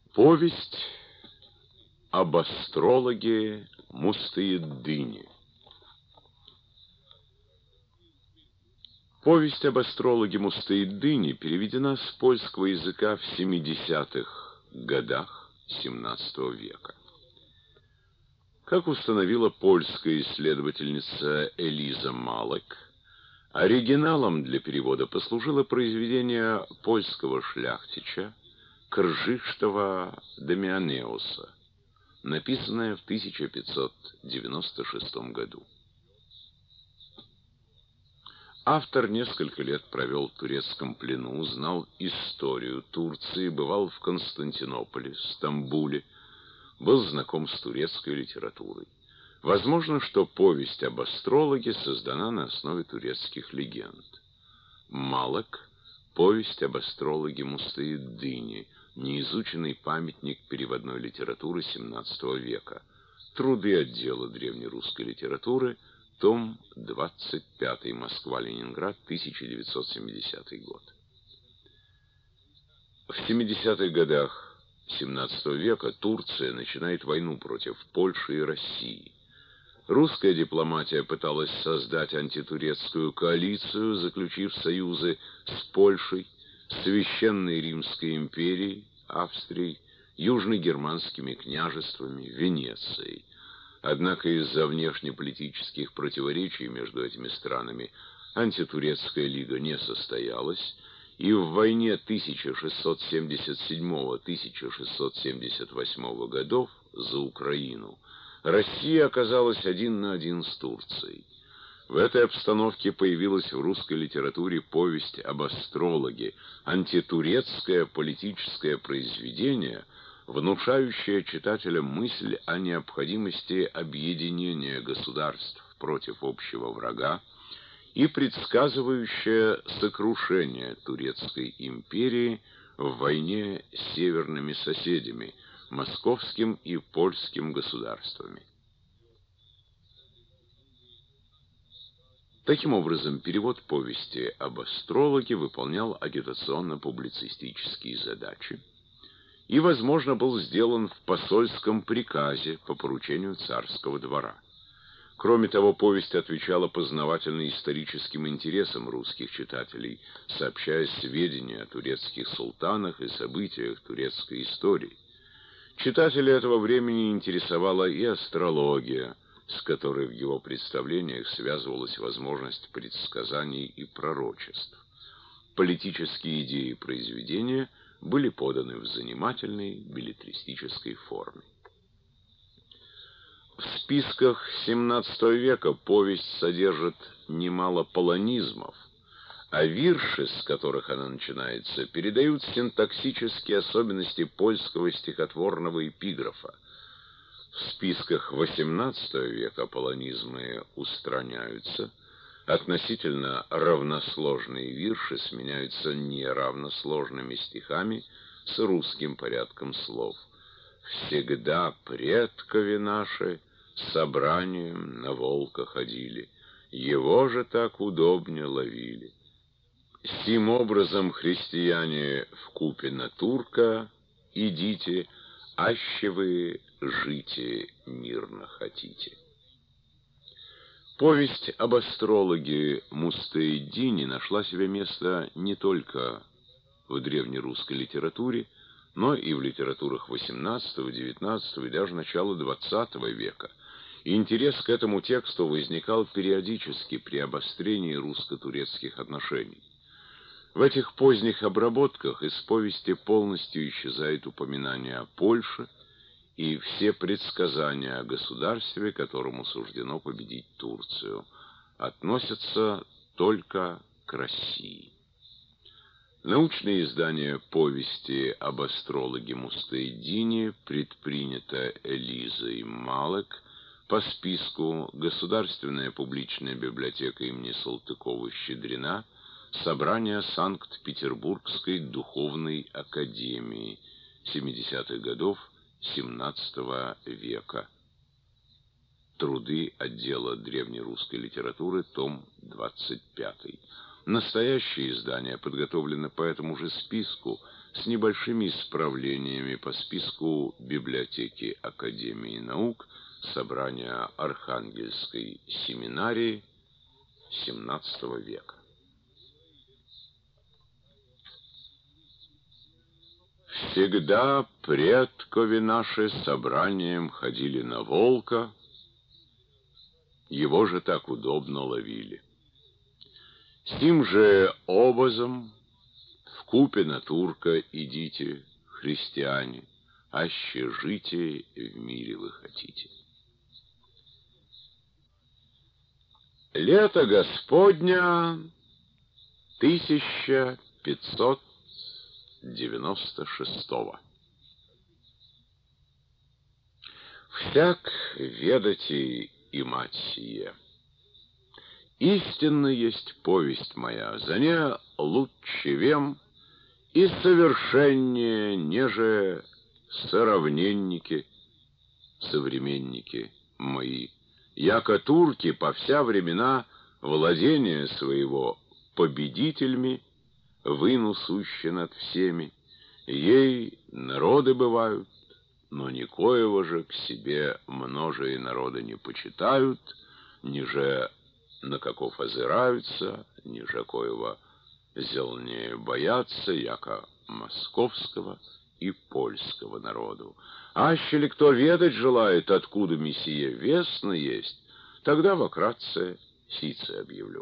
Повесть об астрологе Мустаиддине. Повесть об астрологе Мустаиддине переведена с польского языка в 70-х годах XVII века. Как установила польская исследовательница Элиза Малек, оригиналом для перевода послужило произведение польского шляхтича Кржыштова Дамианеуса, написанное в 1596 году. Автор несколько лет провел в турецком плену, знал историю Турции, бывал в Константинополе, Стамбуле, был знаком с турецкой литературой. Возможно, что повесть об астрологе создана на основе турецких легенд. Малек — повесть об астрологе Мустаиддине, неизученный памятник переводной литературы XVII века. Труды отдела древнерусской литературы, том 25, Москва-Ленинград, 1970 год. В 70-х годах XVII века Турция начинает войну против Польши и России. Русская дипломатия пыталась создать антитурецкую коалицию, заключив союзы с Польшей, Священной Римской империей, Австрией, южногерманскими княжествами, Венецией. Однако из-за внешнеполитических противоречий между этими странами антитурецкая лига не состоялась, и в войне 1677-1678 годов за Украину Россия оказалась один на один с Турцией. В этой обстановке появилась в русской литературе повесть об астрологе, антитурецкое политическое произведение, внушающее читателям мысль о необходимости объединения государств против общего врага и предсказывающее сокрушение турецкой империи в войне с северными соседями, московским и польским государствами. Таким образом, перевод повести об астрологе выполнял агитационно-публицистические задачи и, возможно, был сделан в посольском приказе по поручению царского двора. Кроме того, повесть отвечала познавательно-историческим интересам русских читателей, сообщая сведения о турецких султанах и событиях турецкой истории. Читателей этого времени интересовала и астрология, с которой в его представлениях связывалась возможность предсказаний и пророчеств. Политические идеи произведения были поданы в занимательной беллетристической форме. В списках XVII века повесть содержит немало полонизмов, а вирши, с которых она начинается, передают синтаксические особенности польского стихотворного эпиграфа. В списках XVIII века полонизмы устраняются, относительно равносложные вирши сменяются неравносложными стихами с русским порядком слов. «Всегда предкови наши собранием на волка ходили, его же так удобнее ловили. Сим образом, христиане, вкупе на турка идите, аще вы жите мирно хотите». Повесть об астрологе Мустаиддине нашла себе место не только в древнерусской литературе, но и в литературах XVIII, XIX и даже начала XX века. И интерес к этому тексту возникал периодически при обострении русско-турецких отношений. В этих поздних обработках из повести полностью исчезает упоминание о Польше, и все предсказания о государстве, которому суждено победить Турцию, относятся только к России. Научное издание повести об астрологе Мустаиддине предпринято Элизой Малек по списку «Государственная публичная библиотека имени Салтыкова-Щедрина», собрание Санкт-Петербургской духовной академии 70-х годов XVII века. Труды отдела древнерусской литературы, том 25. Настоящее издание подготовлено по этому же списку с небольшими исправлениями по списку библиотеки Академии наук, собрания Архангельской семинарии XVII века. Всегда предкови наши собранием ходили на волка, его же так удобно ловили. Сим же образом вкупе на турка идите, христиане, аще жите в мире вы хотите. Лето Господня 1596. Всяк ведайте и мать сие. Истинно есть повесть моя, за не лучше вем и совершеннее, неже соравненники, современники мои, яко турки по вся времена владения своего победителями выну суще над всеми, ей народы бывают, но никоего же к себе множие народа не почитают, ниже на каков озираются, ниже коего зелнее боятся, яко московского и польского народу. Аще ли кто ведать желает, откуда мессия вестно есть, тогда вкратце сице объявлю.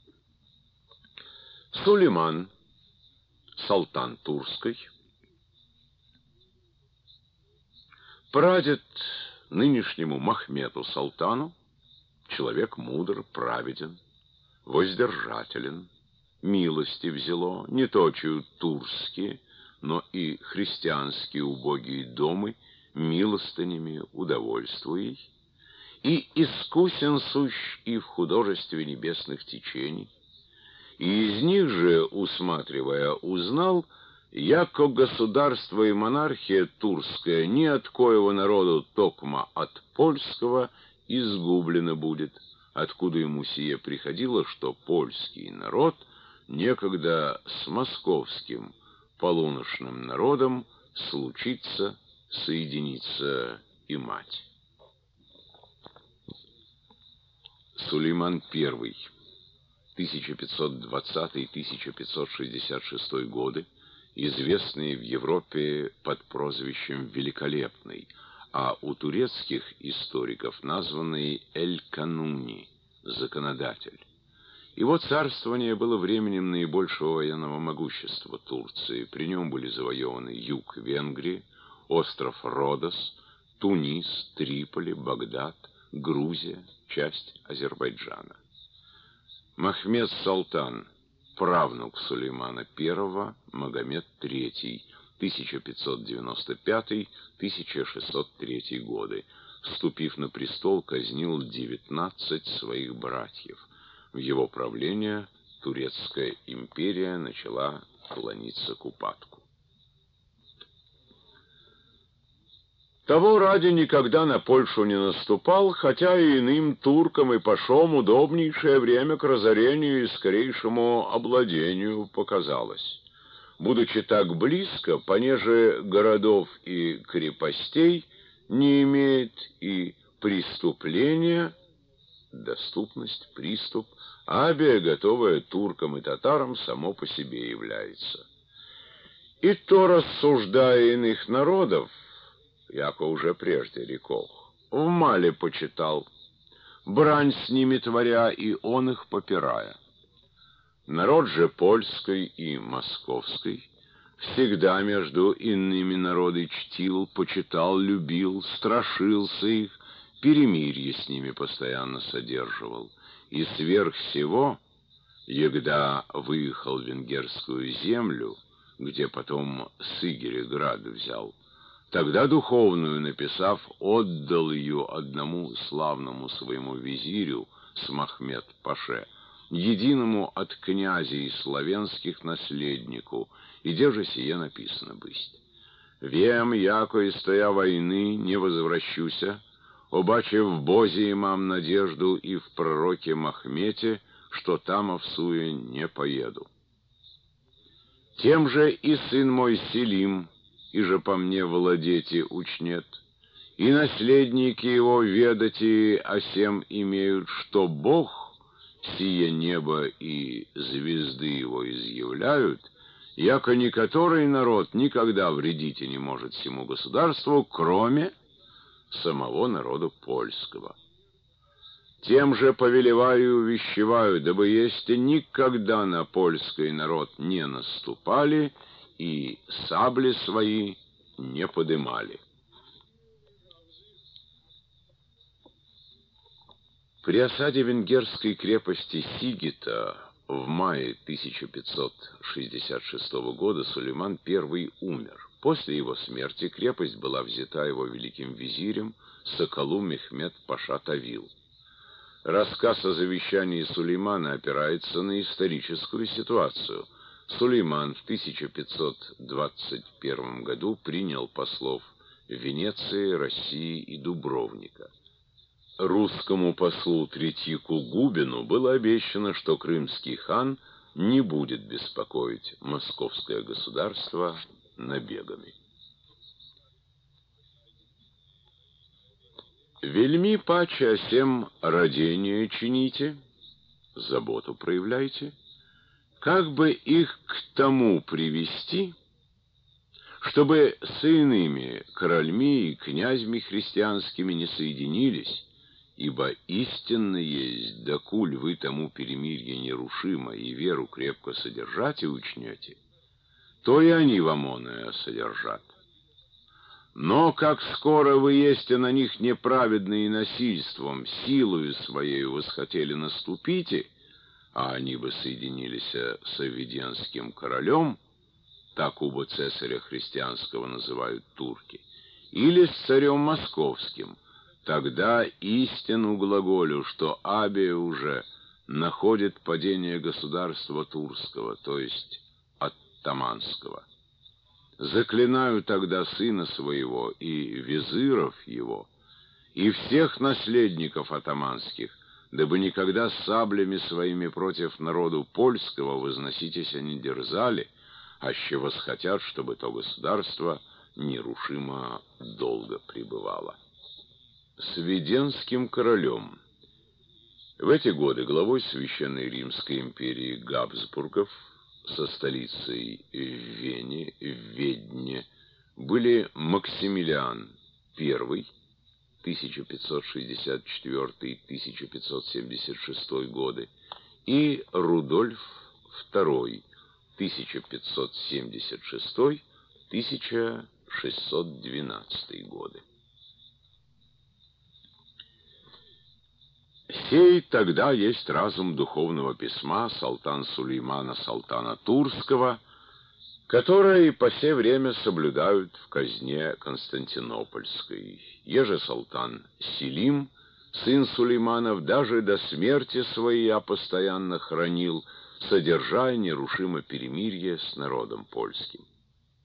Сулейман, султан Турской, прадед нынешнему Махмету Султану, человек мудр, праведен, воздержателен, милости взяло, не точию турские, но и христианские убогие домы милостынями удовольствуй, и искусен сущ и в художестве небесных течений, и из них же, усматривая, узнал, яко государство и монархия турская ни от коего народу токма от польского изгублено будет, откуда ему сие приходило, что польский народ некогда с московским полуношным народом случится, соединиться и мать. Сулейман I, 1520-1566 годы, известный в Европе под прозвищем Великолепный, а у турецких историков названный Эль-Кануни, законодатель. Его царствование было временем наибольшего военного могущества Турции. При нем были завоеваны юг Венгрии, остров Родос, Тунис, Триполи, Багдад, Грузия, часть Азербайджана. Махмед Султан, правнук Сулеймана I, Магомед III, 1595-1603 годы, вступив на престол, казнил 19 своих братьев. В его правление Турецкая империя начала клониться к упадку. Того ради никогда на Польшу не наступал, хотя и иным туркам и пашом удобнейшее время к разорению и скорейшему обладению показалось. Будучи так близко, понеже городов и крепостей не имеет и преступления, доступность, приступ, абия, готовая туркам и татарам, само по себе является. И то, рассуждая иных народов, яко уже прежде рекох, в мале почитал, брань с ними творя, и он их попирая. Народ же польской и московской всегда между иными народы чтил, почитал, любил, страшился их, перемирие с ними постоянно содерживал. И сверх всего, егда выехал в венгерскую землю, где потом Сыгереград взял, тогда духовную написав, отдал ее одному славному своему визирю с Махмед-паше, единому от князей славянских наследнику, и где же сие написано бысть. «Вем, яко и стоя войны, не возвращуся, обаче в Бозе имам надежду и в пророке Махмете, что там овсуе не поеду». Тем же и сын мой Селим, и же по мне владете учнет, и наследники его ведати о сем имеют, что Бог, сие небо и звезды его изъявляют, яко никоторый народ никогда вредить не может всему государству, кроме самого народа польского. Тем же повелеваю и увещеваю, дабы если никогда на польский народ не наступали и сабли свои не подымали. При осаде венгерской крепости Сигита в мае 1566 года Сулейман I умер. После его смерти крепость была взята его великим визирем Соколу Мехмед Паша Тавил. Рассказ о завещании Сулеймана опирается на историческую ситуацию. Сулейман в 1521 году принял послов Венеции, России и Дубровника. Русскому послу Третьяку Губину было обещано, что крымский хан не будет беспокоить московское государство набегами. Вельми паче о сем родение чините, заботу проявляйте, как бы их к тому привести, чтобы с иными корольми и князьми христианскими не соединились, ибо истинно есть, докуль вы тому перемирие нерушимо и веру крепко содержать и учнете, то и они вам оное содержат. Но как скоро вы есте на них неправедно и насильством, силою своей восхотели наступите, а они бы соединились с Авиденским королем, так уба цесаря христианского называют турки, или с царем московским, тогда истину глаголю, что Абия уже находит падение государства турского, то есть оттаманского. Заклинаю тогда сына своего и визиров его, и всех наследников атаманских, дабы никогда саблями своими против народу польского возноситесь они дерзали, аще восхотят, чтобы то государство нерушимо долго пребывало. С Виденским королем. В эти годы главой Священной Римской империи Габсбургов со столицей в Ведне были Максимилиан I, 1564-1576 годы, и Рудольф II, 1576-1612 годы. Сей тогда есть разум духовного письма Салтан Сулеймана Салтана Турского, которое и по сей время соблюдают в казне Константинопольской. Еже Салтан Селим, сын Сулейманов, даже до смерти своей постоянно хранил, содержая нерушимо перемирие с народом польским.